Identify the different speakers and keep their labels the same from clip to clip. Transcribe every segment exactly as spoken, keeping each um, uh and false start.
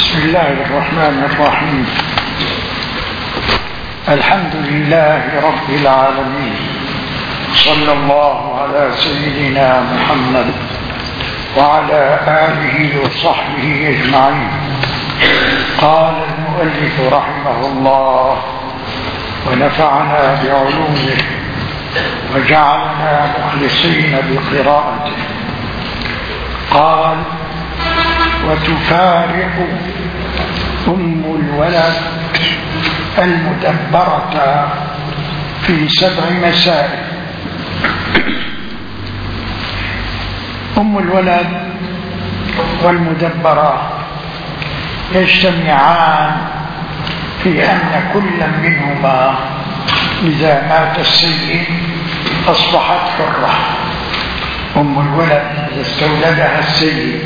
Speaker 1: بسم الله الرحمن الرحيم. الحمد لله رب العالمين، صلى الله على سيدنا محمد وعلى آله وصحبه أجمعين. قال المؤلف رحمه الله ونفعنا بعلومه وجعلنا مخلصين بقراءته. قال: وتفارق أم الولد المدبرة في سبع مسائل. أم الولد والمدبرة يجتمعان في أن كل منهما إذا مات السيد أصبحت حرة. أم الولد إذا استولدها السيد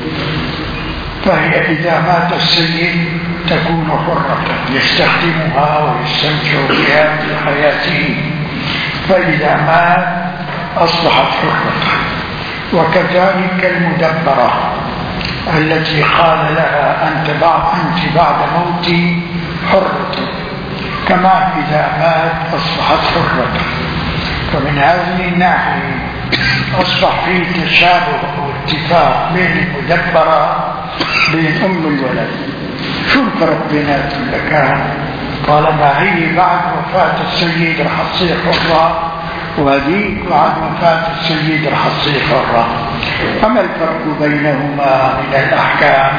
Speaker 1: فهي إذا مات السيد تكون حرة يستخدمها ويستمتع بها في حياته، فإذا مات أصبحت حرة. وكذلك المدبرة التي قال لها أنت بعد, أنت بعد موتي حرة، كما إذا مات أصبحت حرة. فمن هذه الناحية أصبح فيه تشابه واتفاق بين المدبرة بين أم الولد. شو الفرق بينات اللكان؟ قال ما هي بعد وفاة السيد رح تصير حرة، وهذيك بعد وفاة السيد رح تصير حرة. فما الفرق بينهما من الأحكام؟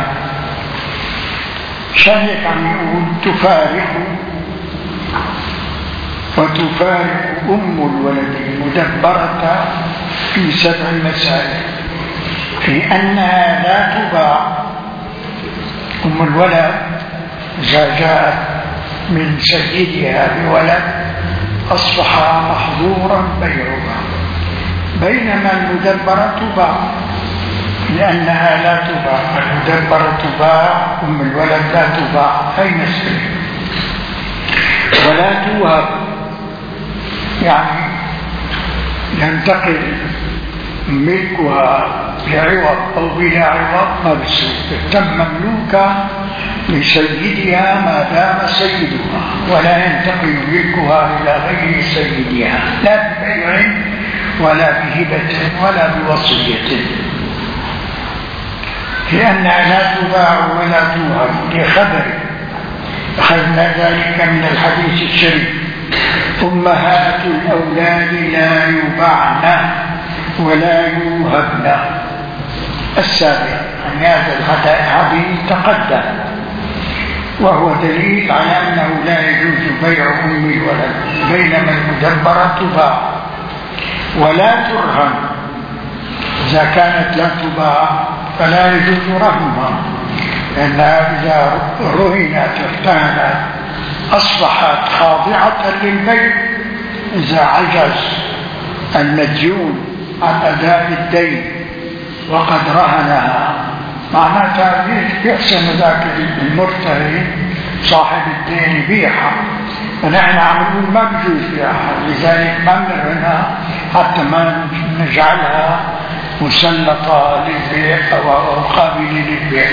Speaker 1: شيخ عم يقول تفارق وتفارق أم الولد المدبرة في سبع مسائل، في أنها لا تباع. أم الولد إذا جاءت من سيدها بولد أصبح محظورا بيعها، بينما المدبرة تباع لأنها لا تباع. المدبرة تباع، أم الولد لا تباع. هي مسألة. ولا توهب، يعني ينتقل ملكها بعوض أو بلا عوض ما بصير، تم مملوكة لسيدها ما دام سيدها، ولا ينتقل ملكها إلى غير سيدها، لا ببيع ولا بهبة ولا بوصية، لأنها لا تباع ولا توهب. لخبر أخذنا ذلك من الحديث الشريف: أمهات الأولاد لا يباعن ولا يوهبن. السابق عن هذا الحديث تقدم، وهو دليل على أنه لا يجوز بيع أم الولد، بينما المدبرة تباع ولا ترهن. إذا كانت لا تباع فلا يجوز رهنها، لأنها إذا رهنت ارتهنت أصبحت خاضعة للبيع. إذا عجز المديون عن أداء الدين وقد رهنها معناتها يحسن ذاك المرتهن صاحب الدين يبيعها، فنحن عم نقول ما بجوز بيعها. لذلك ما بنرهنها حتى ما نجعلها مسلطة للبيع أو قابلة للبيع.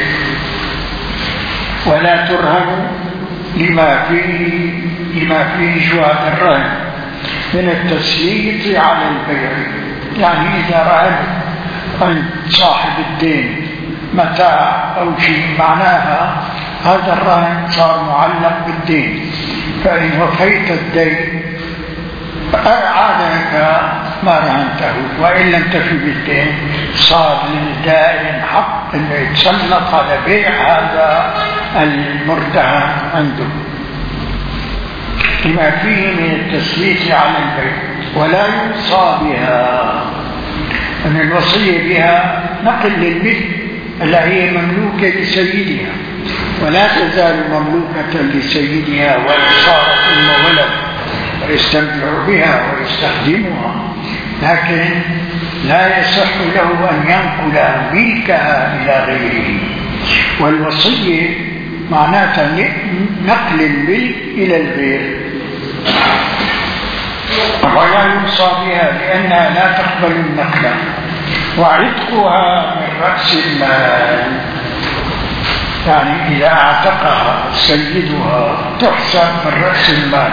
Speaker 1: ولا ترهن لما فيه لما فيه شو هذا الرهن من التسليط على البيع. يعني إذا رهنت أنت صاحب الدين متاع أو شيء معناها هذا الرهن صار معلق بالدين، فإن وفيت الدين عادك ما رهنته، وإن لم تفي بالدين صار للدائن حق أنه يتسلط على بيع هذا المرتهن عنده لما فيه من التسليط على البيع. ولا يوصى بها، أن الوصية بها نقل للملك التي هي مملوكة لسيدها، ولا تزال مملوكة لسيدها وإن صارت أم ولد ويستمتع بها ويستخدمها، لكن لا يصح له أن ينقل ملكها إلى غيره. والوصية معناتها نقل الملك إلى الغير. ولا يوصى بها لأنها لا تقبل النقل، وعتقها من رأس المال. يعني إذا اعتقها سيدها تحسب من رأس المال،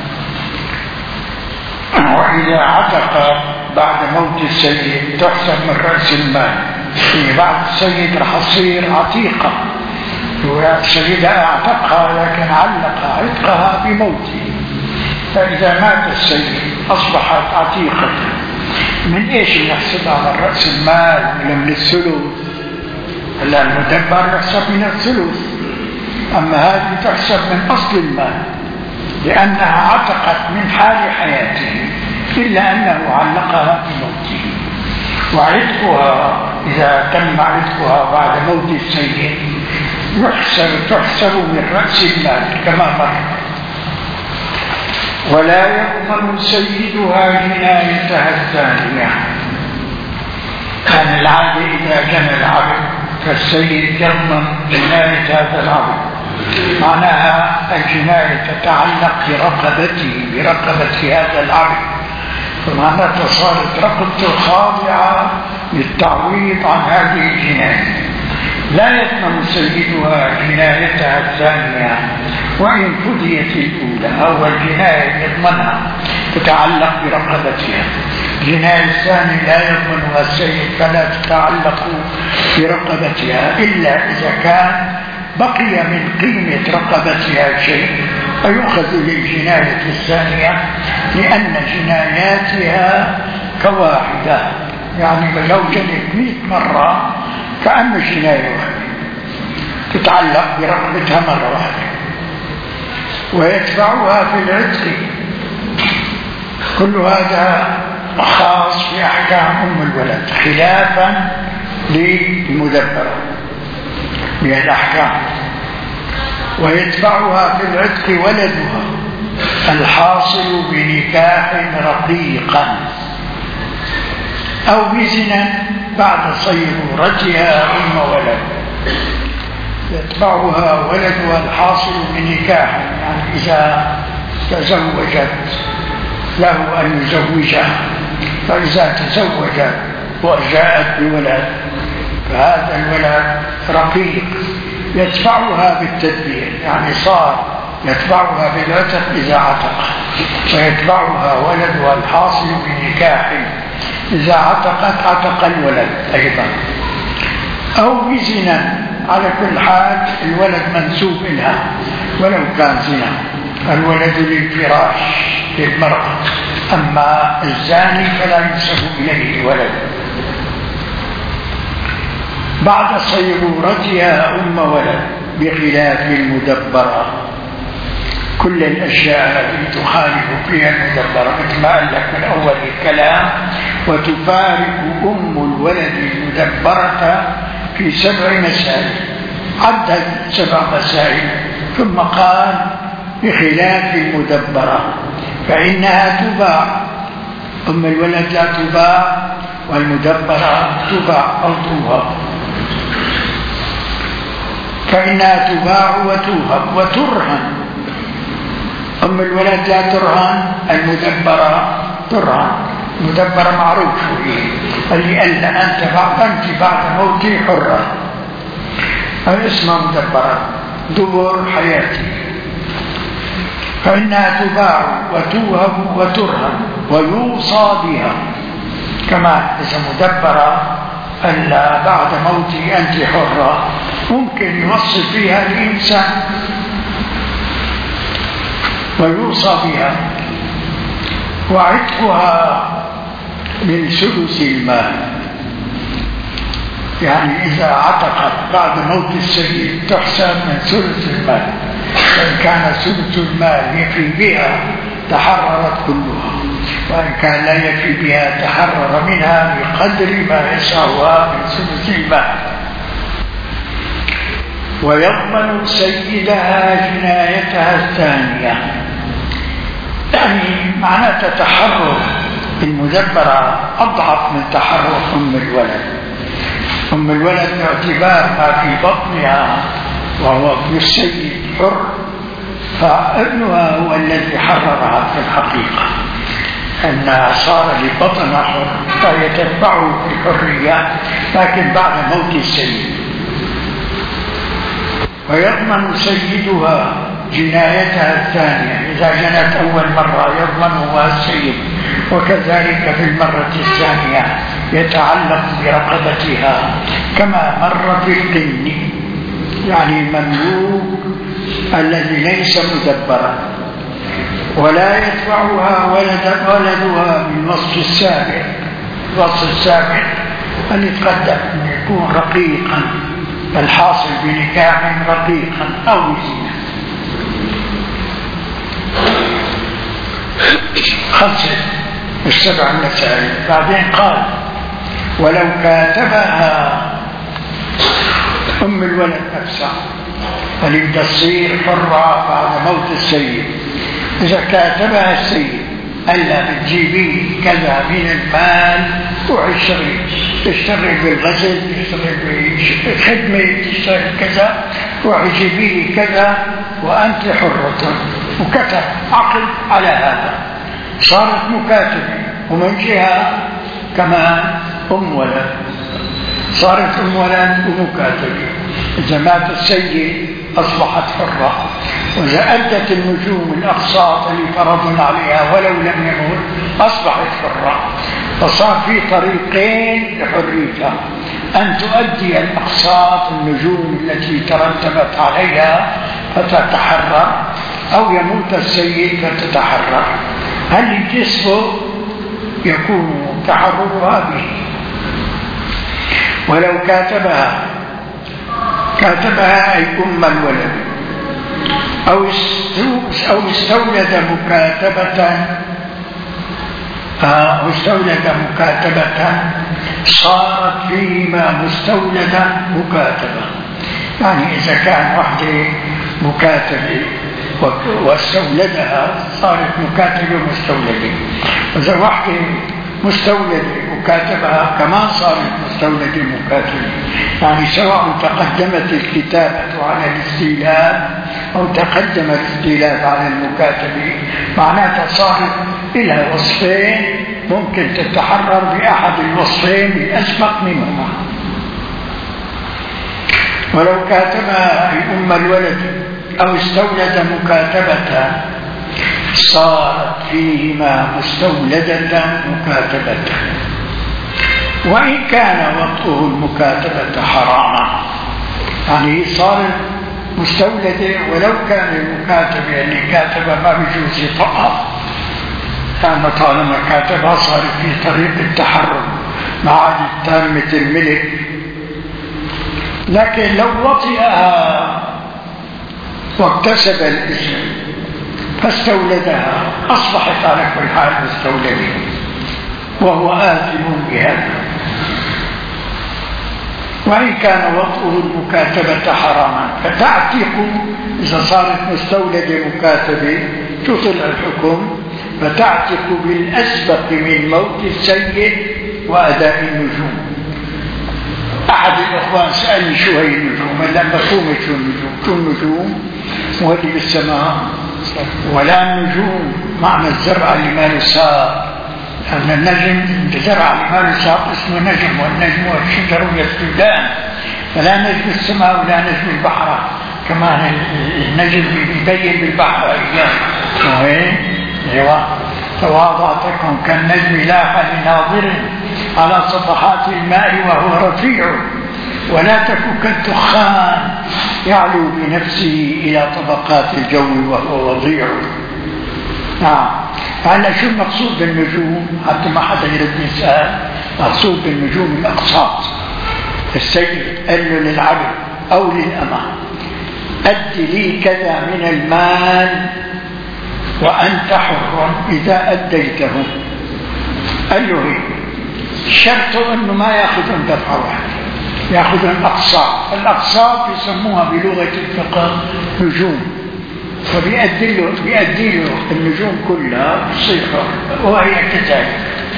Speaker 1: وإذا اعتق بعد موت السيد تحسب من رأس المال. في بعد السيد رح تصير عتيقة، والسيد اعتقها لكن علق عتقها بموته، فإذا مات السيد أصبحت عتيقة. من إيش نحسبها؟ من رأس المال ولا من الثلث؟ هلا المدبر يحسب من الثلث، أما هذه تحسب من أصل المال لأنها عتقت من حال حياته، إلا أنه علقها بموته. وعتقها إذا تم عتقها بعد موت السيد يحسب تحسب من رأس المال كما مر. ولا يضمن سيدها جنايتها الثانية. كان العبد إذا كان العبد فالسيد يضمن جناية هذا العبد، معناها الجناية تتعلق برقبته برقبة هذا العبد، فمعناتها صارت رقبته خاضعة للتعويض عن هذه الجناية. لا يضمن سيدها جنايتها الثانية وإن فديت الأولى. أول جناية يضمنها تتعلق برقبتها، الجناية الثانية لا يضمنها السيد فلا تتعلق برقبتها إلا إذا كان بقي من قيمة رقبتها شيء فيؤخذ للجناية الثانية، لأن جناياتها كواحدة، يعني لو جنت مئة مرة كأن جناية واحدة تتعلق برقبتها مرة واحدة. ويتبعها في العتق. كل هذا خاص في أحكام أم الولد خلافا للمدبرة من الأحكام. ويتبعها في العتق ولدها الحاصل بنكاح رقيقا أو بزنا بعد صيرورتها أم ولد. يتبعها ولدها الحاصل بنكاح، يعني إذا تزوجت له أن يزوجها، فإذا تزوجت وجاءت بولد فهذا الولد رقيق يتبعها بالتدبير، يعني صار يتبعها بالعتق إذا عتق، ويتبعها ولدها الحاصل بنكاح إذا عتقت عتق الولد أيضا أو بزنا. على كل حال الولد منسوب إلها ولو كان زنا. الولد للفراش للمرأة، أما الزاني فلا ينسب إليه الولد. بعد صيرورتها أم ولد بخلاف المدبرة. كل الأشياء التي تخالف فيها المدبرة مثل ما قال لك من أول الكلام، وتفارق أم الولد المدبرة في سبع مسائل، عدد سبع مسائل ثم قال بخلاف المدبرة فإنها تباع. أم الولد لا تباع والمدبرة تباع أو توهب، فإنها تباع وتوهب وترهن. أم الولد لا ترهن، المدبرة ترهن. المدبرة معروف فيه اللي قال أنت بعد أنت بعد موتي حرة، هذا اسمها مدبرة دبر حياتي. فإنها تباع وتوهب وترهن ويوصى بها. كمان إذا مدبرة ألا بعد موتي أنت حرة ممكن يوصي فيها الإنسان ويوصى بها. وعتقها من ثلث المال، يعني إذا عتقت بعد موت السيد تحسب من ثلث المال، فإن كان ثلث المال يفي بها تحررت كلها، وإن كان لا يفي بها تحرر منها بقدر ما يسعها من ثلث المال. ويضمن سيدها جنايتها الثانية، يعني معناه تحرر المدبرة أضعف من تحرر أم الولد. أم الولد باعتبار ما في بطنها وهو ابن السيد حر، فابنها هو الذي حررها في الحقيقة، أنها صار لبطنها حر فهي تتبعه في الحرية لكن بعد موت السيد. ويضمن سيدها جنايتها الثانية. إذا جنت أول مرة يضمنها السيد، وكذلك في المرة الثانية يتعلق برقبتها كما مر في القن، يعني المملوك الذي ليس مدبرا. ولا يتبعها ولد ولدها بالوصف السابق. الوصف السابق أن يتقدم أن يكون رقيقا، الحاصل بنكاح رقيقا أو زنا. خمسة السبع المسائل. بعدين قال: ولو كاتبها أم الولد نفسها، فلبدا تصير حرة بعد موت السيد. إذا كاتبها السيد ألا بتجيبي كذا من المال وعشري، تشتغل بالغزل، تشتغل بالخدمة، تشتغل كذا، وعجبي كذا وأنت حرة، وكتب عقد على هذا، صارت مكاتبة. ومن جهة كمان أم ولد، صارت أم ولد ومكاتبة. إذا مات السيد أصبحت حرة. وإذا أدت النجوم الأقساط اللي فرضنا عليها ولو لم يموت أصبحت حرة. فصار في طريقين لحريتها: أن تؤدي الأقساط النجوم التي ترتبت عليها فتتحرر، أو يموت السيد فتتحرر. هل الجسم يكون تحررها به. ولو كاتبها كاتبها أي أم الولد، أو أو استولد مكاتبة أو استولد مكاتبة صارت فيما مستولدة مكاتبة. يعني إذا كان وحده مكاتبة واستولدها صارت مكاتبة مستولدة، وإذا وحده مستولدة مكاتبها كمان صارت مستولدة مكاتبة. يعني سواء تقدمت الكتابة على الاستيلاد أو تقدم الاستيلاد على المكاتبة، معناتها صارت لها وصفين، ممكن تتحرر بأحد الوصفين الأسبق منهما. ولو كاتبها أي أم الولد أو استولد مكاتبة صارت فيهما مستولدة مكاتبة، وإن كان وطئه المكاتبة حراما. يعني صارت مستولدة ولو كان المكاتب يعني كاتبة ما بيجوز يطأها، لأن طالما كاتبها صارت في طريق التحرر مع عادة تامة الملك. لكن لو وطئها واكتسب الاسم فاستولدها أصبحت على كل حال مستولدة، وهو آثم بهذا. وإن كان وطئه المكاتبة حراما فتعتق، إذا صارت مستولدة مكاتبة تطل الحكم، فتعتق بالأسبق من موت السيد وأداء النجوم. أحد الإخوان سألني شو هي النجوم، لما مفهومة شو النجوم؟ شو النجوم؟ وهذه بالسماء، ولا النجوم معنى الزرع اللي ما يساق، لأن النجم الزرع اللي ما يساق اسمه نجم، والنجم والشجر يسجدان، فلا نجم السماء ولا نجم البحر. كمان النجم يبين بالبحر أيام ايوه تواضعتكم كالنجم لاح لناظر على صفحات الماء وهو رفيع، ولا تك كالدخان يعلو بنفسه إلى طبقات الجو وهو وضيع. نعم. هلا شو المقصود بالنجوم؟ حتى ما حدا يرد يسأل. مقصود بالنجوم الأقساط. السيد قال له للعبد أو للأمة: أد لي كذا من المال وأنت حر إذا أديته. قال له هيك، شرطه أنه ما يأخذون دفعة واحدة، يأخذون الأقساط. الأقساط يسموها بلغة الفقه نجوم، فبيأدي له بيأدي له النجوم كلها بصيغة وهي كذلك.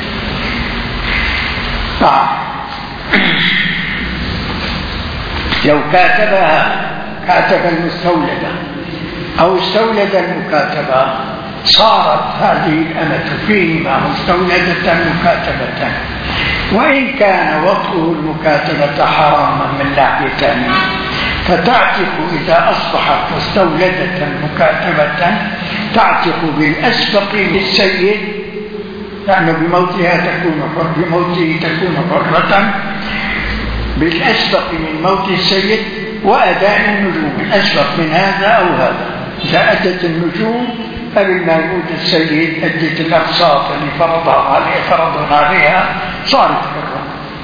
Speaker 1: لو كاتبها كاتب المستولدة أو استولد المكاتبة صارت هذه الأمة فيهما مستولدة مكاتبة، وإن كان وطئه المكاتبة حراما من ناحية ثانية. فتعتق إذا أصبحت واستولدت مكاتبة تعتق بالأسبق للسيد، لأنه بموتها تكون حر بموته تكون حرة بالأسبق من موت السيد وأداء النجوم، الأسبق من هذا أو هذا. إذا أدت النجوم قبل ما يموت السيد أدت الأقساط اللي فرضها عليها فرضها عليها صارت حرة.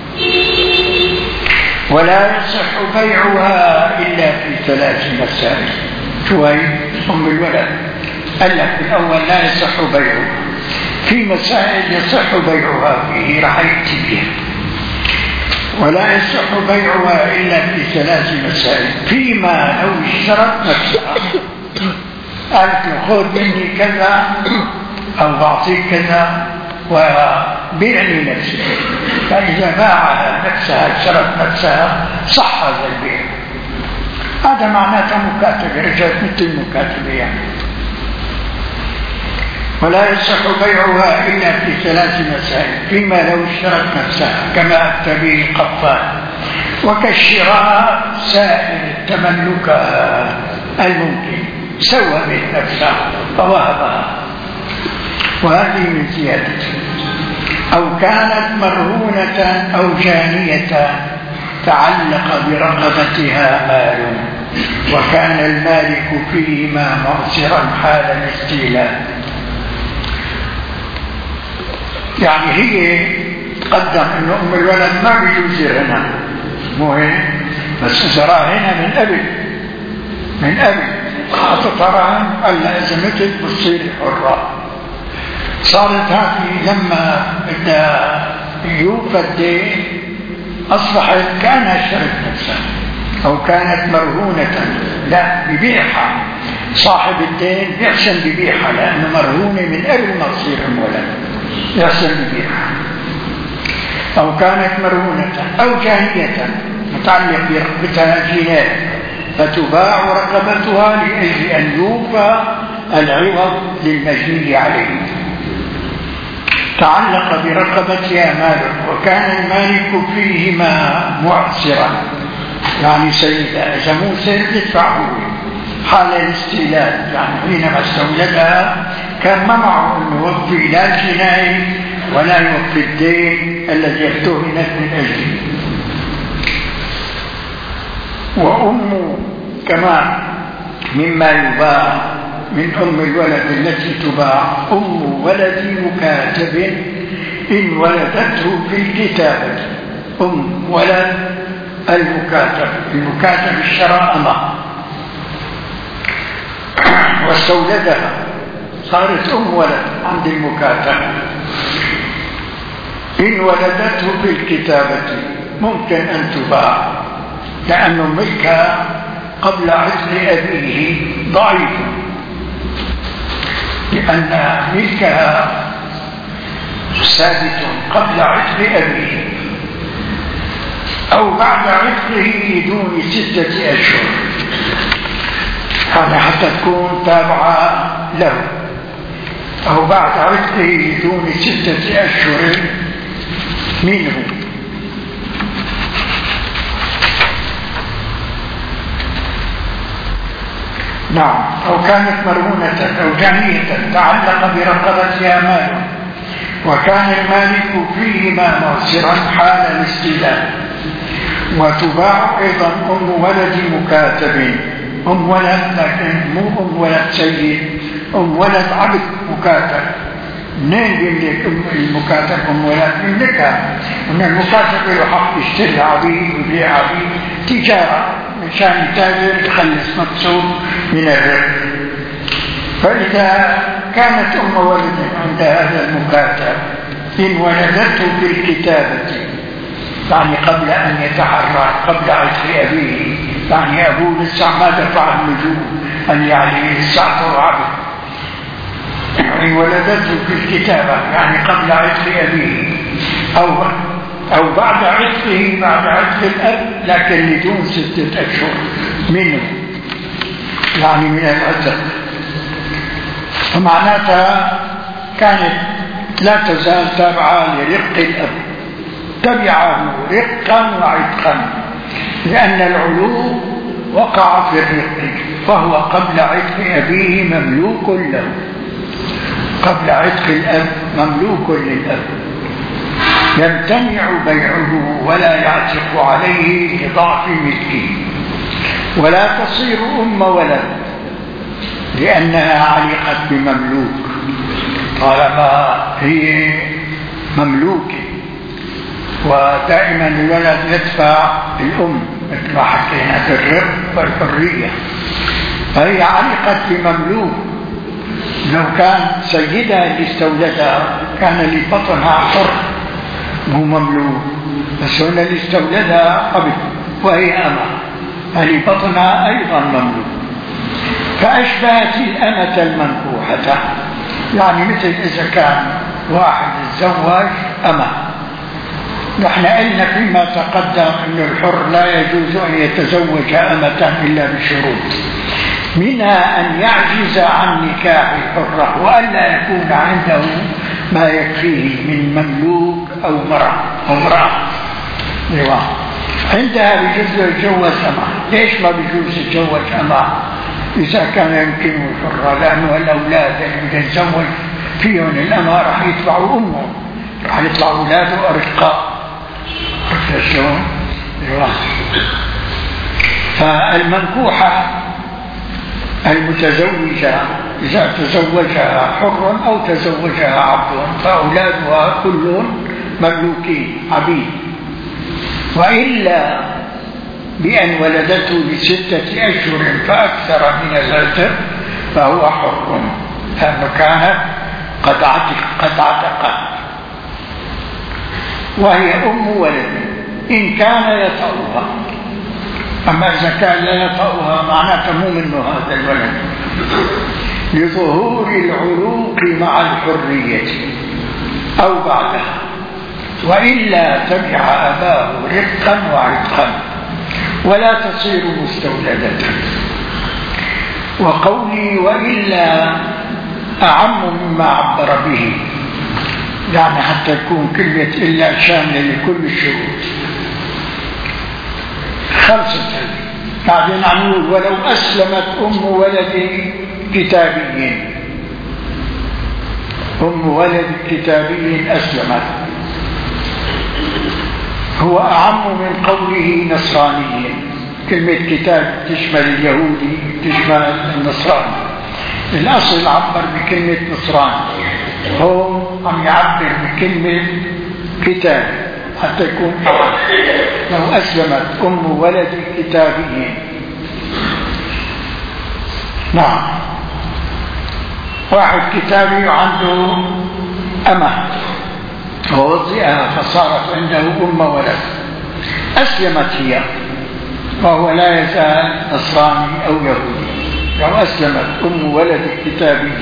Speaker 1: ولا يصح بيعها إلا في ثلاث مسائل. شو هي؟ أم الولد قال لك الأول لا يصح بيعها، في مسائل يصح بيعها فيه رح يأتي بها. ولا يصح بيعها إلا في ثلاث مسائل: فيما لو اشترت نفسها، قالت له خذ مني كذا أو بعطيك كذا وبيعني نفسك، فإذا باعها نفسها اشترت نفسها صح هذا البيع. هذا معناته مكاتبة، رجعت مثل المكاتبة يعني. ولا يصح بيعها إلا في ثلاث مسائل: فيما لو اشترت نفسها كما أفتى به القفال، وكالشراء سائل تملكها الممكن سوى به نفسها فوهبها، وهذه من زيادته. أو كانت مرهونة أو جانية تعلق برقبتها مال وكان المالك فيهما معسرا حال الاستيلاء. يعني هي تقدم أن أم الولد ما بيجوز هنا مهم، بس زراها هنا من قبل من قبل حطت رهن، قال لها إذا متت بتصير حرة. صارت هذه لما بدها يوفى الدين أصبحت كأنها اشترت نفسها، أو كانت مرهونة، لا ببيعها صاحب الدين يحسن ببيعها لأنه مرهونة من قبل ما تصير أم ولد، يحسن ببيعها. أو كانت مرهونة أو جانية متعلق برقبتها جناية فتباع رقبتها لأجل أن يوفى العوض للمجني عليه. تعلق برقبتها مال وكان المالك فيهما معسرا، يعني سيدا إذا مو سيد يدفعه حال الاستيلاد، يعني حينما استولدها كان ما معه أن يوفي لا الجناية ولا يوفي الدين الذي افتهنت من أجله. وأم كمان مما يباع من أم الولد التي تباع أم ولد مكاتب إن ولدته في الكتابة. أم ولد المكاتب، المكاتب الشراء أمه واستولدها صارت أم ولد عند المكاتب. إن ولدته في الكتابة ممكن أن تباع لأن ملكها قبل عتق أبيه ضعيف، لأن ملكها ثابت قبل عتق أبيه أو بعد عتقه دون ستة أشهر، هذا حتى تكون تابعة له، أو بعد عتقه دون ستة أشهر منه. نعم. أو كانت مرهونة أو جانية تعلق برقبتها مال وكان المالك فيهما معسرا حال الاستيلاء. وتباع أيضا أم ولد مكاتب، أم ولد لكن مو أم ولد سيد، أم ولد عبد مكاتب. منين بيملك المكاتب أم ولد؟ يملكها أن المكاتب له حق يشتري عبيد ويبيع عبيد تجارة مشان يتاجر يخلص نفسه من الربح. فإذا كانت أم ولد عند هذا المكاتب إن ولدته بالكتابة، يعني قبل أن يتحرك قبل عتق أبيه، يعني أبوه لسه ما دفع النجوم أن يعني لسه عبد، إن ولدته بالكتابة يعني قبل عتق أبيه أو أو بعد عتقه بعد عتق الأب لكن بدون ستة أشهر منه، يعني من العتق. فمعناتها كانت لا تزال تابعة لرق الأب، تبعه رقا وعتقا، لأن العلو وقع في الرق، فهو قبل عتق أبيه مملوك له، قبل عتق الأب مملوك للأب، يمتنع بيعه ولا يعتق عليه لضعف ملكه، ولا تصير أم ولد لأنها علقت بمملوك طالما هي مملوكة. ودائما الولد يدفع الأم مثل ما حكينا في الرق والحرية، فهي علقت بمملوك. لو كان سيدها اللي استولدها كان اللي بطنها حر مو مملوك، بس هنا اللي استولدها قبل وهي أمة، اللي بطنها أيضا مملوك. فأشبهت الأمة المنكوحة، يعني مثل إذا كان واحد تزوج أمة. نحن قلنا فيما تقدم أن الحر لا يجوز أن يتزوج أمة إلا بشروط، منها أن يعجز عن نكاح الحرة وألا يكون عنده ما يكفيه من مملوك أو مرأة أو امرأة. عندها بيجوز يتجوز أمة. ليش ما بيجوز يتجوز أمة إذا كان يمكنه الحرة؟ لأنه الأولاد اللي يتزوج فيهم الأمة راح يطلعوا أمهم، راح يطلعوا أولاده أرقاء. شلون؟ فالمنكوحة المتزوجة إذا تزوجها حر أو تزوجها عبد فأولادها كلهم مملوكين عبيد، وإلا بأن ولدته لستة أشهر فأكثر من العتق فهو حر، لأنه كانت قد عتق قد عتقت، وهي أم ولد إن كان يطأها. أما إذا كان لا يطأها معناته مو منه هذا الولد، لظهور العروق مع الحرية أو بعدها، وإلا تبع أباه رقا وعتقا ولا تصير مستولدة. وقولي وإلا أعم مما عبر به، يعني حتى تكون كلمة إلا شاملة لكل الشروط. خلصت. بعدين عم يقول ولو أسلمت أم ولد كتابي، أم ولد كتابي أسلمت، هو أعم من قوله نصراني. كلمة كتاب تشمل اليهودي تشمل النصراني. الأصل عبر بكلمة نصراني، هو عم يعبر بكلمة كتاب حتى يكون أعم. لو أسلمت أم ولد كتابي. نعم، واحد كتابي عنده أمة ووضعها فصارت عنده أم ولد، أسلمت هي وهو لا يزال نصراني أو يهودي. لو أسلمت أم ولد كتابي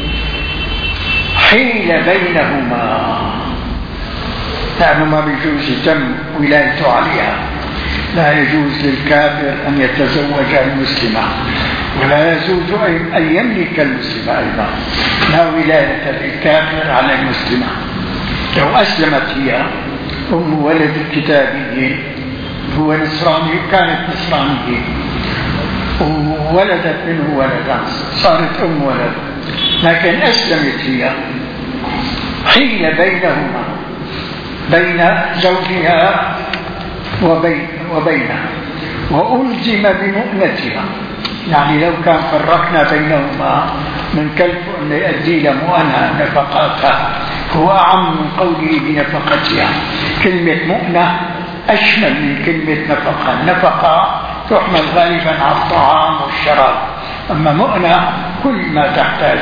Speaker 1: حيل بينهما، لأنه ما بيجوز يتم ولايته عليها. لا يجوز للكافر أن يتزوج المسلمة، ولا يجوز أن يملك المسلمة أيضا، لا ولاية للكافر على المسلمة. لو أسلمت هي أم ولد كتابي، هو نصراني كانت نصرانية وولدت منه ولدا صارت أم ولد، لكن أسلمت هي، حيل بينهما بين زوجها وبين وبينها وألزم بمؤنتها. يعني لو كان فرقنا بينهما من كلف أن يؤدي لمؤنة نفقاتها، هو أعم من قوله بنفقتها. كلمة مؤنة أشمل من كلمة نفقة. النفقة تحمل غالبا على الطعام والشراب، أما مؤنة كل ما تحتاج،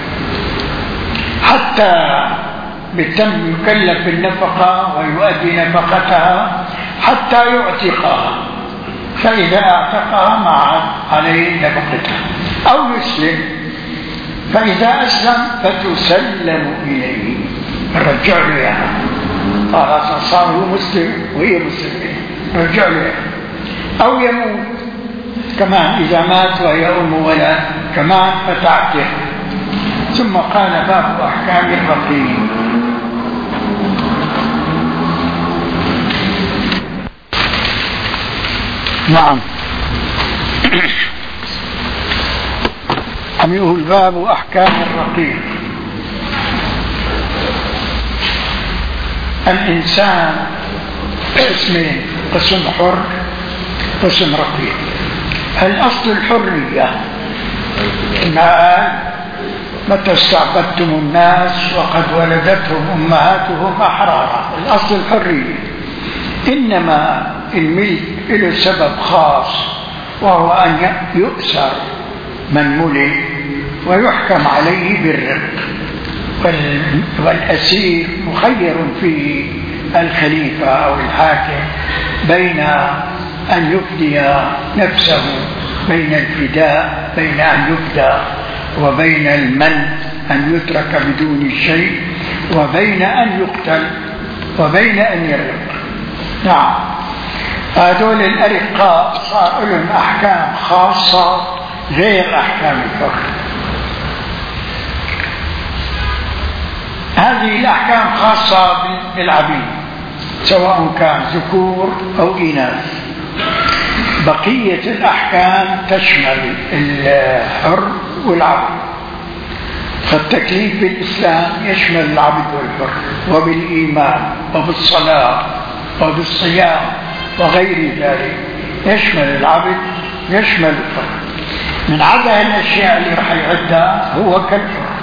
Speaker 1: حتى بالتم يكلف بالنفقة ويؤدي نفقتها حتى يعتقها، فإذا اعتقها مع عليه نفقتها أو يسلم، فإذا أسلم فتسلم إليه، رجع له يعني خلاص صار هو مسلم وهي مسلمة، رجع له. أو يموت كمان، إذا مات وهي أم ولد كمان فتعتق. ثم قال باب أحكام الرقيق. نعم. عم يقول باب أحكام الرقيق. الإنسان قسمين، قسم حر قسم رقيق. الأصل الحرية، ما متى استعبدتم الناس وقد ولدتهم أمهاتهم أحرارا، الأصل الحرية. إنما الملك له سبب خاص، وهو أن يؤسر من ملك ويحكم عليه بالرق، والأسير مخير فيه الخليفة أو الحاكم بين أن يفدي نفسه، بين الفداء، بين أن يفدى، وبين المن أن يترك بدون شيء، وبين أن يقتل، وبين أن يرق. نعم، هذول الأرقاء صار لهم أحكام خاصة غير أحكام الحر. هذه الأحكام خاصة بالعبيد سواء كان ذكور أو إناث. بقية الأحكام تشمل الحر والعبد. فالتكليف بالإسلام يشمل العبد والحر، وبالإيمان وبالصلاة وبالصيام وغير ذلك يشمل العبد يشمل الحر. من عدا الأشياء اللي رح يعدها هو كالحر.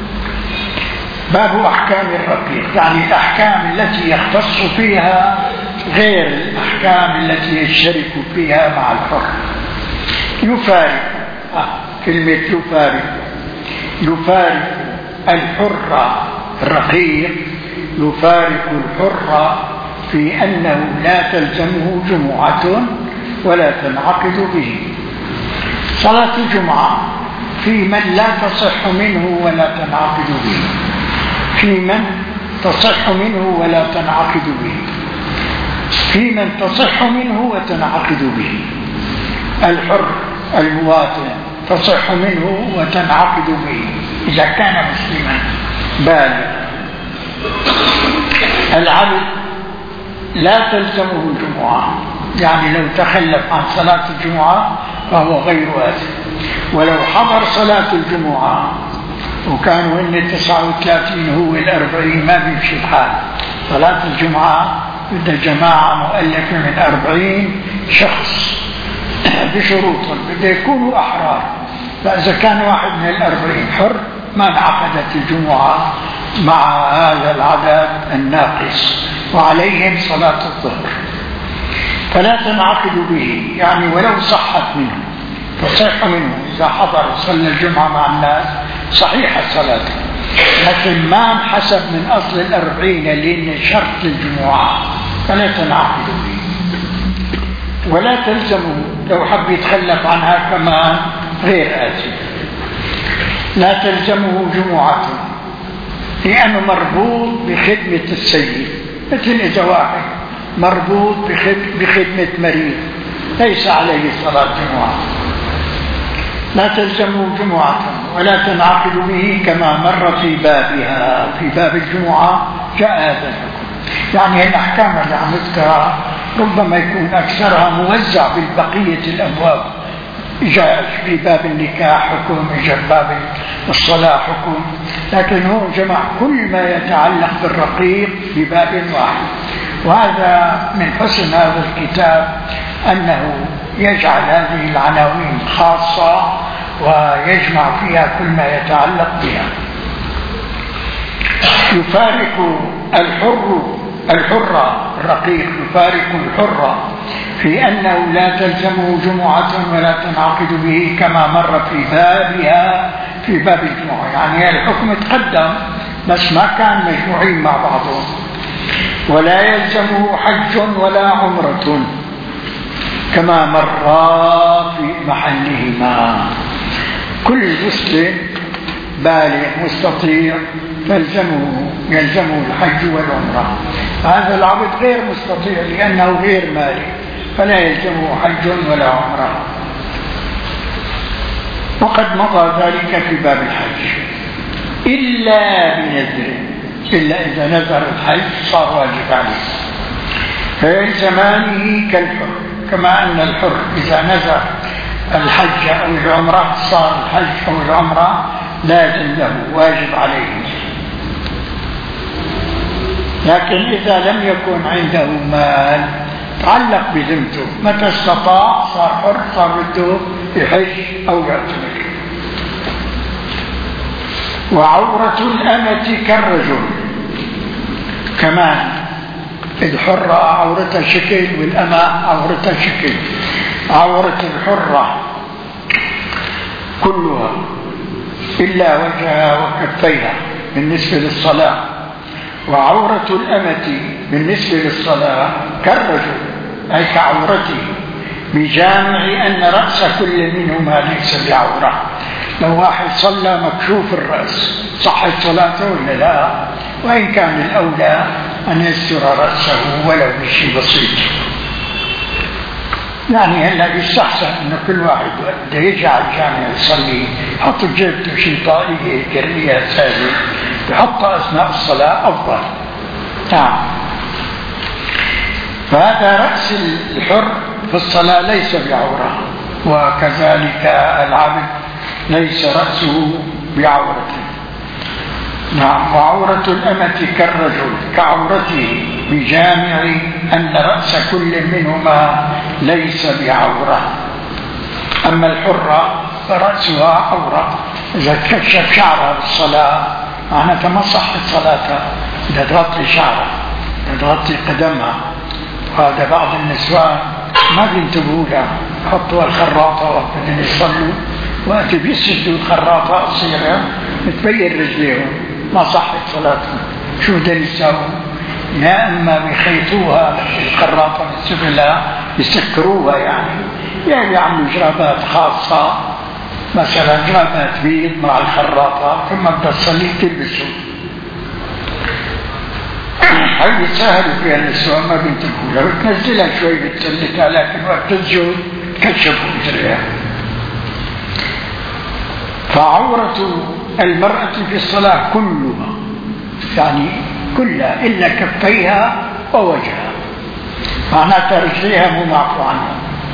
Speaker 1: باب أحكام الرقيق، يعني الأحكام التي يختص فيها غير الأحكام التي يشترك فيها مع الحر. يفارق، آه كلمة يفارق، يفارق الحر الرقيق، يفارق الحر في أنه لا تلزمه جمعة ولا تنعقد به. صلاة الجمعة في من لا تصح منه ولا تنعقد به، في من تصح منه ولا تنعقد به، في من تصح منه وتنعقد به. الحر المواطن تصح منه وتنعقد به إذا كان مسلما بالغ. العبد لا تلزمه الجمعة، يعني لو تخلف عن صلاة الجمعة فهو غير آثم. ولو حضر صلاة الجمعة وكانوا هن تسعة وثلاثين هو الأربعين ما بيمشي الحال. صلاة الجمعة بدها جماعة مؤلفة من أربعين شخص بشروط، بده يكونوا أحرار. فإذا كان واحد من الأربعين حر ما انعقدت الجمعة مع هذا العدد الناقص، وعليهم صلاة الظهر فلا تنعقد به. يعني ولو صحت منه تصح منه إذا حضر صلى الجمعة مع الناس صحيحة صلاته، لكن ما انحسب من أصل الأربعين لأن شرط الجمعة فلا تنعقد به. ولا تلزمه لو حب يتخلف عنها كمان غير آثم. لا تلزمه جمعة لأنه مربوط بخدمة السيد، مثل إذا واحد مربوط بخدمة مريض ليس عليه صلاة جمعة. لا تلزمه جمعة ولا تنعقد به كما مر في بابها. في باب الجمعة جاء هذا الحكم. يعني الأحكام اللي عم نذكرها ربما يكون أكثرها موزع بالبقية الأبواب. جاء في باب النكاح حكم، جاء في باب الصلاة حكم، لكن هو جمع كل ما يتعلق بالرقيق في باب واحد. وهذا من حسن هذا الكتاب أنه يجعل هذه العناوين خاصة ويجمع فيها كل ما يتعلق بها. يفارق الحر الحرة الرقيق، يفارق الحرة في أنه لا تلزمه جمعة ولا تنعقد به كما مر في بابها في باب الجمعة. يعني الحكم تقدم بس ما كان مجموعين مع بعضهم. ولا يلزمه حج ولا عمرة كما مر في محلهما. كل مسلم بالغ مستطيع تلزمه يلزمه الحج والعمرة. هذا العبد غير مستطيع لأنه غير مالك فلا يلزمه حج ولا عمرة. وقد مضى ذلك في باب الحج إلا بنذر، إلا إذا نذر الحج صار واجب عليه. فيلزمانه كالحر، كما أن الحر إذا نذر الحج أو العمرة صار الحج أو العمرة لازم له، واجب عليه. لكن إذا لم يكن عنده مال تعلق بذمته، متى استطاع صار حر، صار بده يحج أو يعتمر. وعورة الأمة كالرجل كمان، الحرة عورتها شكل والأمة عورتها شكل. عورة الحرة كلها إلا وجهها وكفيها بالنسبة للصلاة، وعورة الأمة بالنسبة للصلاة كالرجل أي كعورته، بجامع أن رأس كل منهما ليس بعورة. لو واحد صلى مكشوف الرأس صحت صلاته ولا لا؟ وإن كان الأولى أن يستر رأسه ولو بشيء بسيط. يعني هلا يستحسن أن كل واحد بده يجي على الجامع يصلي يحط بجيبته شيء طاقية كرية سهلة يحطها أثناء الصلاة أفضل. نعم. فهذا رأس الحر في الصلاة ليس بعورة، وكذلك العبد ليس رأسه بعورته. نعم. وعورة الأمة كالرجل كعورته، بجامع أن رأس كل منهما ليس بعورة. أما الحرة فرأسها عورة، إذا تكشف شعرها بالصلاة معناتها ما صحت صلاتها، إذا تغطي شعرها، إذا تغطي قدمها. وهذا بعض النسوان ما بينتبهوا لها، يحطوا الخراطة وقت يصلوا، وقت بيسجدوا الخراطة قصيرة تبين رجليهم، ما صحت صلاتهم. شو بدهم يساووا؟ يا اما بيخيطوها الخراطه بالسفلى يسكروها، يعني يعني يعملوا جرابات خاصه، مثلا جرابات بيض مع الخراطه، ثم بدها تصلي تلبسوا. هي يسهلوا فيها النسوان ما بينتبهوا لها، بتنزلها شوي بتسلكها، لكن وقت تسجد تكشفوا اجريها. فعورة المرأة في الصلاة كلها، يعني كلها إلا كفيها ووجهها، معناتها رجليها مو معفو عنها.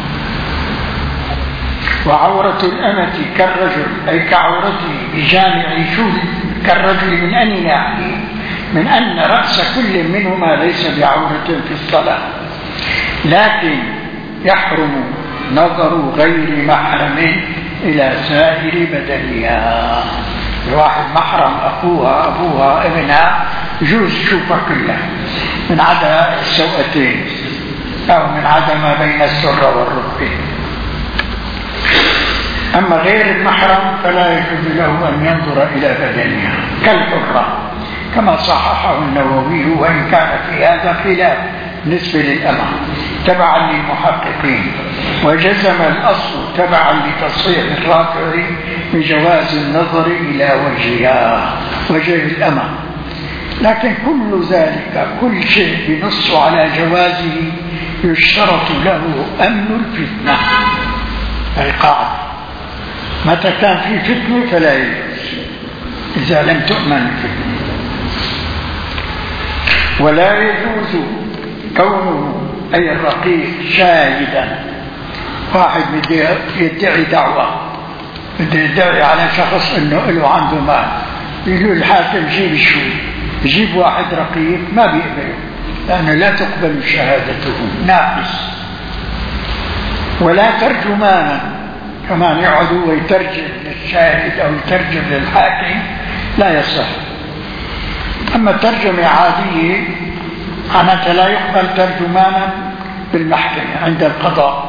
Speaker 1: وعورة الأمة كالرجل أي كعورته، بجامع شو كالرجل من أي ناحية؟ من أن رأس كل منهما ليس بعورة في الصلاة، لكن يحرم نظر غير محرم إلى سائر بدنها. الواحد محرم أخوها أبوها ابنها يجوز يشوفها كلها من عدا السوأتين أو من عدا ما بين السرة والركبة. أما غير المحرم فلا يجوز له أن ينظر إلى بدنها كالحرة، كما صححه النووي، وإن كان في هذا خلاف بالنسبة للأمة تبعا للمحققين، وجزم الأصل تبعا لتصحيح الرافع بجواز النظر إلى وجهها وجه الأمة. لكن كل ذلك كل شيء بنص على جوازه يشترط له أمن الفتنة. أي قاعدة، متى كان في فتنة فلا يجوز إذا لم تؤمن الفتنة. ولا يجوز كونه أي الرقيق شاهدا. واحد بده يدعي دعوة، بده يدعي على شخص انه له عنده مال، يقول الحاكم جيب الشهود، يجيب واحد رقيق ما بيقبله لأنه لا تقبل شهادته، ناقص. ولا ترجمانا كمان يقعدوا ويترجم للشاهد أو يترجم للحاكم لا يصح. أما الترجمة عادية معناتها لا يقبل ترجمانا بالمحكمة عند القضاء.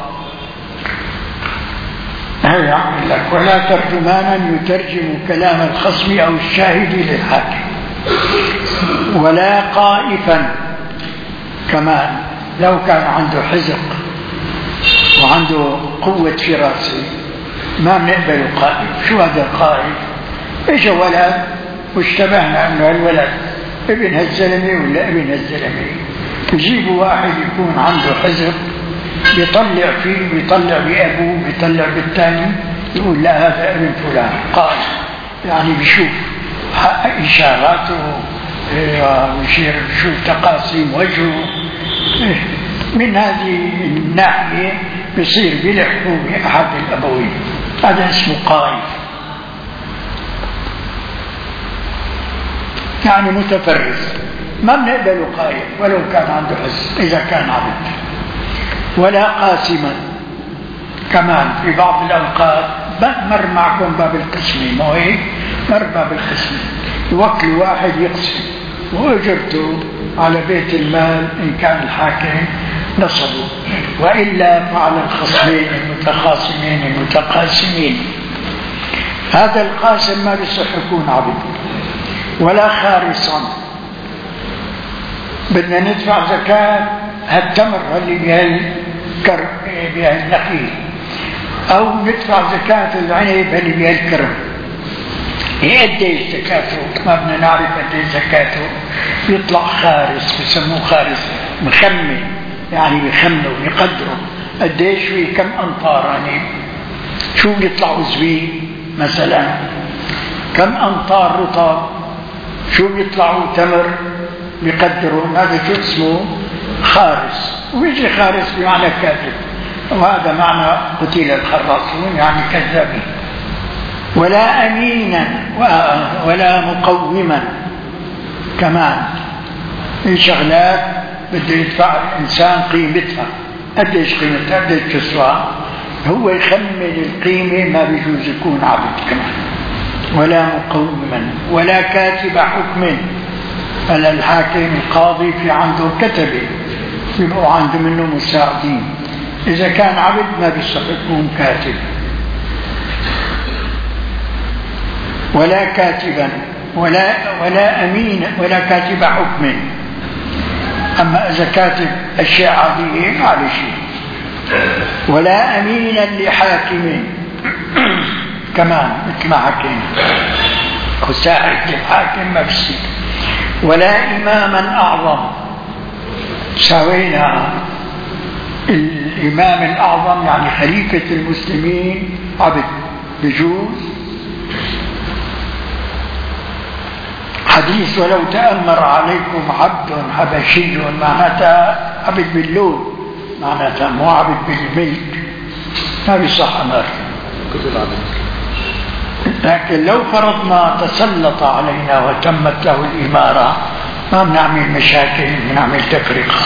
Speaker 1: هي يعمل لك ولا ترجمانا يترجم كلام الخصم أو الشاهد للحاكم. ولا قائفا كمان، لو كان عنده حزق وعنده قوة فراسة ما بنقبل قائف. شو هذا القائف؟ اجا ولد واشتبهنا انه الولد ابن هالزلمة ولا ابن هالزلمة، يجيبوا واحد يكون عنده حزق بيطلع فيه، بيطلع بأبوه، بيطلع بالثاني، يقول لا هذا ابن فلان قائف، يعني بيشوف إشاراته ويشير بيشوف تقاسيم وجهه. من هذه الناحية بيصير بيلحقوا بأحد الأبوين، هذا اسمه قائف، يعني متفرس، ما بنقبله قائف ولو كان عنده حس إذا كان عبد. ولا قاسما كمان في بعض الأوقات مر معكم باب القسم، مو هيك؟ مر باب القسم، يوكل واحد يقسم وأجرته على بيت المال إن كان الحاكم نصبه، وإلا فعلى الخصمين المتخاصمين المتقاسمين. هذا القاسم ما بيصح يكون عبد. ولا خارصا، بدنا ندفع زكاة هالتمر اللي بهالكر بهالنخيل، أو ندفع زكاة العنب اللي بهالكرم، قديش زكاته؟ ما بدنا نعرف قديش زكاته. يطلع خارس، بسموه خارس مخمن، يعني بيخمنوا بيقدروا قديش في كم أمطار، يعني شو بيطلعوا زوي مثلا، كم أمطار رطب، شو بيطلعوا تمر بيقدروا. هذا شو اسمه؟ خارس. ويجي خارس بمعنى كاذب، وهذا معنى قتيل الخراصون يعني كذابين. ولا أمينا ولا مقوما كمان، في شغلات بده يدفع الإنسان قيمتها، قديش قيمتها قديش تسوى، هو يخمن القيمة، ما بيجوز يكون عبد كمان. ولا مقوما ولا كاتب حكم، فلا الحاكم القاضي في عنده كتبه يبقوا عنده منه مساعدين، إذا كان عبد ما بيصح يكون كاتب. ولا كاتبا ولا ولا أمين ولا كاتب حكم. أما إذا كاتب أشياء عادية ما عليه شيء. ولا أمينا لحاكم كمان مثل ما حكينا، وساعد الحاكم ما بصير. ولا إماما أعظم، سوينا الإمام الأعظم يعني خليفة المسلمين عبد بجوز. حديث ولو تأمر عليكم عبد حبشي، معناتها عبد باللون، معناتها مو عبد بالملك، ما بيصح أمر. لكن لو فرضنا تسلط علينا وتمت له الإمارة ما بنعمل مشاكل، بنعمل تفرقة.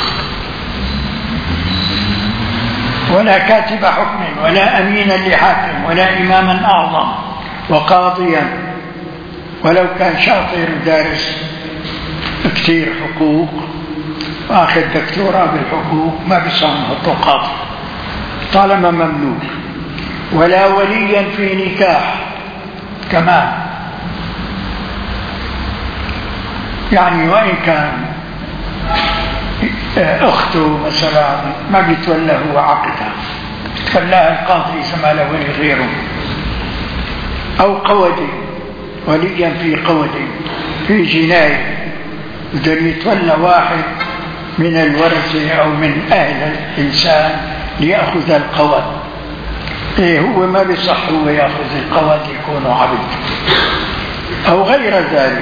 Speaker 1: ولا كاتب حكم ولا أمينا لحاكم ولا إماما أعظم وقاضيا، ولو كان شاطر دارس كثير حقوق واخذ دكتوراه بالحقوق ما بيصير نحطه قاضي طالما مملوك. ولا وليا في نكاح كمان، يعني وإن كان أخته مثلا ما بيتولى هو عقدها، بيتولاها القاضي إذا ما له ولي غيره. أو قودي، وليا في قود في جناية، بده يتولى واحد من الورثة أو من أهل الإنسان ليأخذ القود، إيه هو ما بيصح هو يأخذ القود يكون عبد. أو غير ذلك،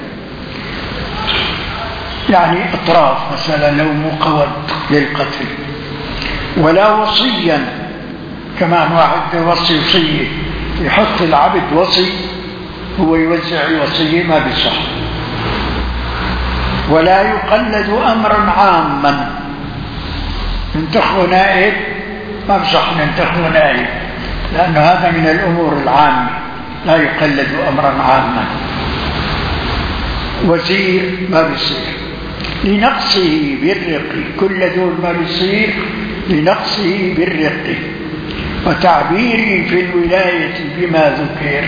Speaker 1: يعني أطراف مثلا لو مو قود للقتل. ولا وصيا كمان، واحد يوصي وصية يحط العبد وصي هو يوزع الوصية ما بيصح. ولا يقلد أمرا عاما، ننتخب نائب ما بصح ننتخب نائب، لأن هذا من الأمور العامة، لا يقلد أمرا عاما. وزير ما بيصير لنقصه بالرق، كل دول ما بيصير لنقصه بالرق. وتعبيري في الولاية بما ذكر.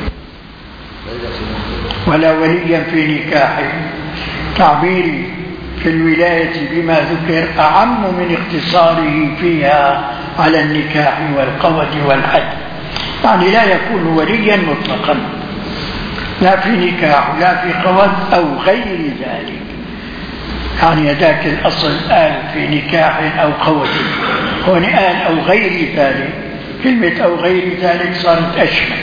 Speaker 1: ولا وليا في نكاحه، تعبيري في الولاية بما ذكر أعم من اقتصاره فيها على النكاح والقود والحد، يعني لا يكون وليا مطلقا لا في نكاح لا في قود أو غير ذلك. يعني ذاك الأصل قال في نكاح أو قود، هون قال أو غير ذلك، كلمة أو غير ذلك صارت أشمل.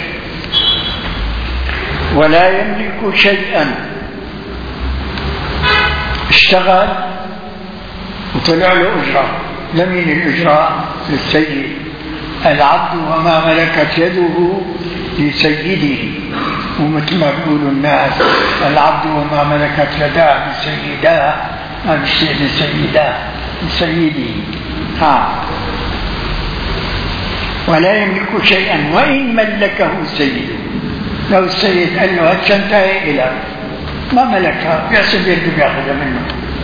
Speaker 1: ولا يملك شيئا، اشتغل وطلع له أجرة يمين الإجراء للسيد، العبد وما ملكت يده لسيده، ومثل ما بيقولوا الناس العبد وما ملكت يداه لسيداه، ما بيصير لسيداه لسيده. ها. ولا يملك شيئا وإن ملكه سيده، لو السيد قال له هات شنطتي إلى ما ملكها بيحسب يده بياخذها منه،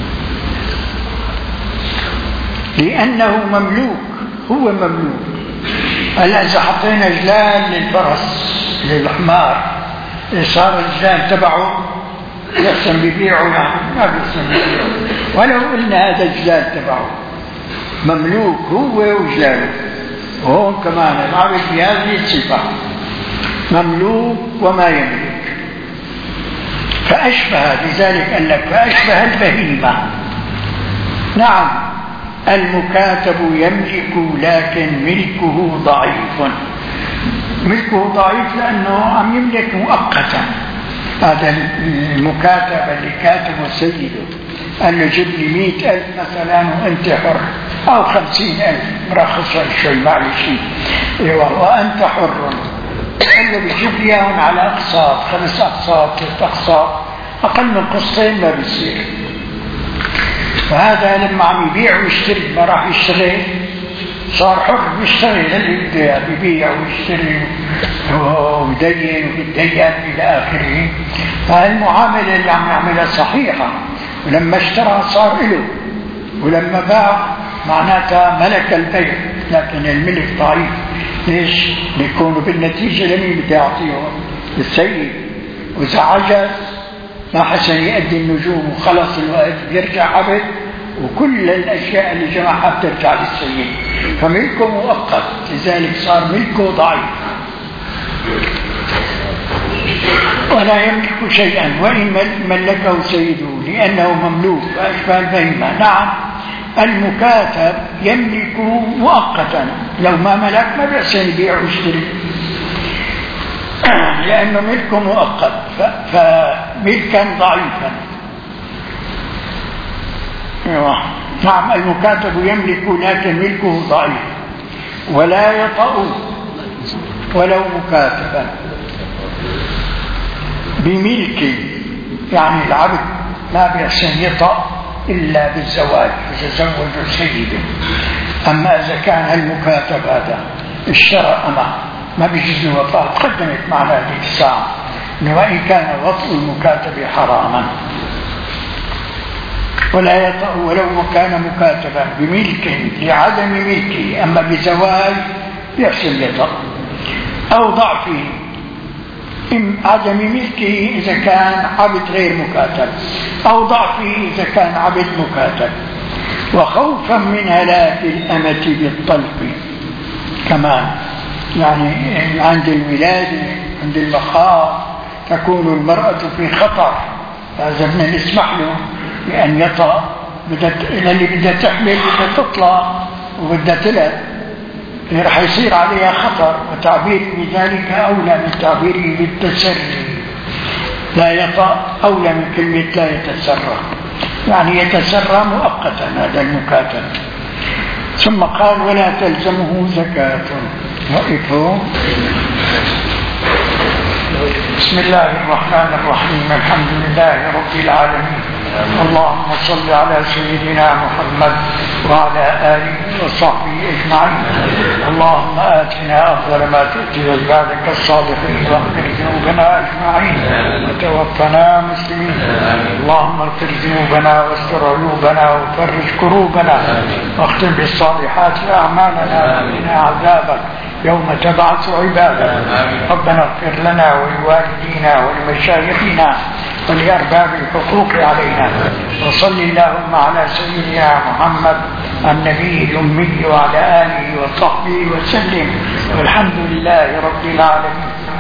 Speaker 1: لأنه مملوك، هو مملوك. هلا إذا حطينا جلال للفرس للحمار صار الجلال تبعه يحسن بيبيعه، يعني ما بيحسن بيبيعه. ولو قلنا هذا الجلال تبعه مملوك هو وجلاله، وهون كمان العبد بهذه الصفة مملوك وما يملك. فأشبه، لذلك قال لك فأشبه البهيمة. نعم المكاتب يملك لكن ملكه ضعيف، ملكه ضعيف لأنه عم يملك مؤقتا. هذا المكاتب اللي كاتبه سيده قال له جيب لي مئة ألف مثلا وأنت حر، أو خمسين ألف مرخص شوي معلش، وأنت حر. قال له بيجيب لي اياهم على أقساط، خمس أقساط ست أقساط، أقل من قسطين ما بيصير. وهذا لما عم يبيع ويشتري ما راح يشتغل، صار حر بيشتغل اللي بده يبيع ويشتري ويدين ويتدين إلى آخره. فالمعاملة اللي عم يعملها صحيحة، ولما اشترى صار له، ولما باع معناتها ملك البيع، لكن الملك ضعيف. ليش؟ بيكونوا بالنتيجة لمين بده يعطيهم؟ للسيد. وإذا عجز ما حسن يؤدي النجوم وخلص الوقت بيرجع عبد، وكل الأشياء اللي جمعها بترجع للسيد، فملكه مؤقت، لذلك صار ملكه ضعيف. ولا يملك شيئا وإن ملكه سيده لأنه مملوك، فأشبه البهيمة. نعم المكاتب يملك مؤقتا، لو ما ملك ما بيحسن يبيع ويشتري لأنه ملكه مؤقت، فملكا ضعيفا. نعم المكاتب يملك لكن ملكه ضعيف. ولا يطأ ولو مكاتبا بملك، يعني العبد ما بيحسن يطأ إلا بالزواج، يتزوج سيده. أما إذا كان المكاتب هذا اشترى أمه ما بيجوز له وطأ، تقدمت معنا هذه الساعة وإن كان وطء المكاتب حراما. ولا يطأ ولو كان مكاتبا بملك لعدم ملكه، أما بزواج يحسن يطأ. أو ضعفه، عدم ملكه إذا كان عبد غير مكاتب، أو ضعفه إذا كان عبد مكاتب. وخوفا من هلاك الأمة بالطلق كمان، يعني عند الولادة عند المخاض تكون المرأة في خطر، فإذا بدنا نسمح له بأن يطأ، اللي بدها تحمل بدها تطلع وبدها تلد رح يصير عليها خطر، وتعبير بذلك أولى من تعبيره بالتسري. لا يطأ أولى من كلمة لا يتسرى، يعني يتسرى مؤقتا هذا المكاتب. ثم قال ولا تلزمه زكاة. وقفوا. بسم الله الرحمن الرحيم، الحمد لله رب العالمين، اللهم صل على سيدنا محمد وعلى آله وصحبه أجمعين. اللهم آتنا أفضل ما تؤتي عبادك الصالحين، واغفر ذنوبنا أجمعين وتوفنا مسلمين. اللهم اغفر ذنوبنا واستر عيوبنا وفرج كروبنا، واختم بالصالحات أعمالنا، وقنا عذابك يوم تبعث عبادك. ربنا اغفر لنا ولوالدينا ولمشايخنا ولأرباب الحقوق علينا. وصل اللهم على سيدنا محمد النبي الأمي وعلى آله وصحبه وسلم، والحمد لله رب العالمين.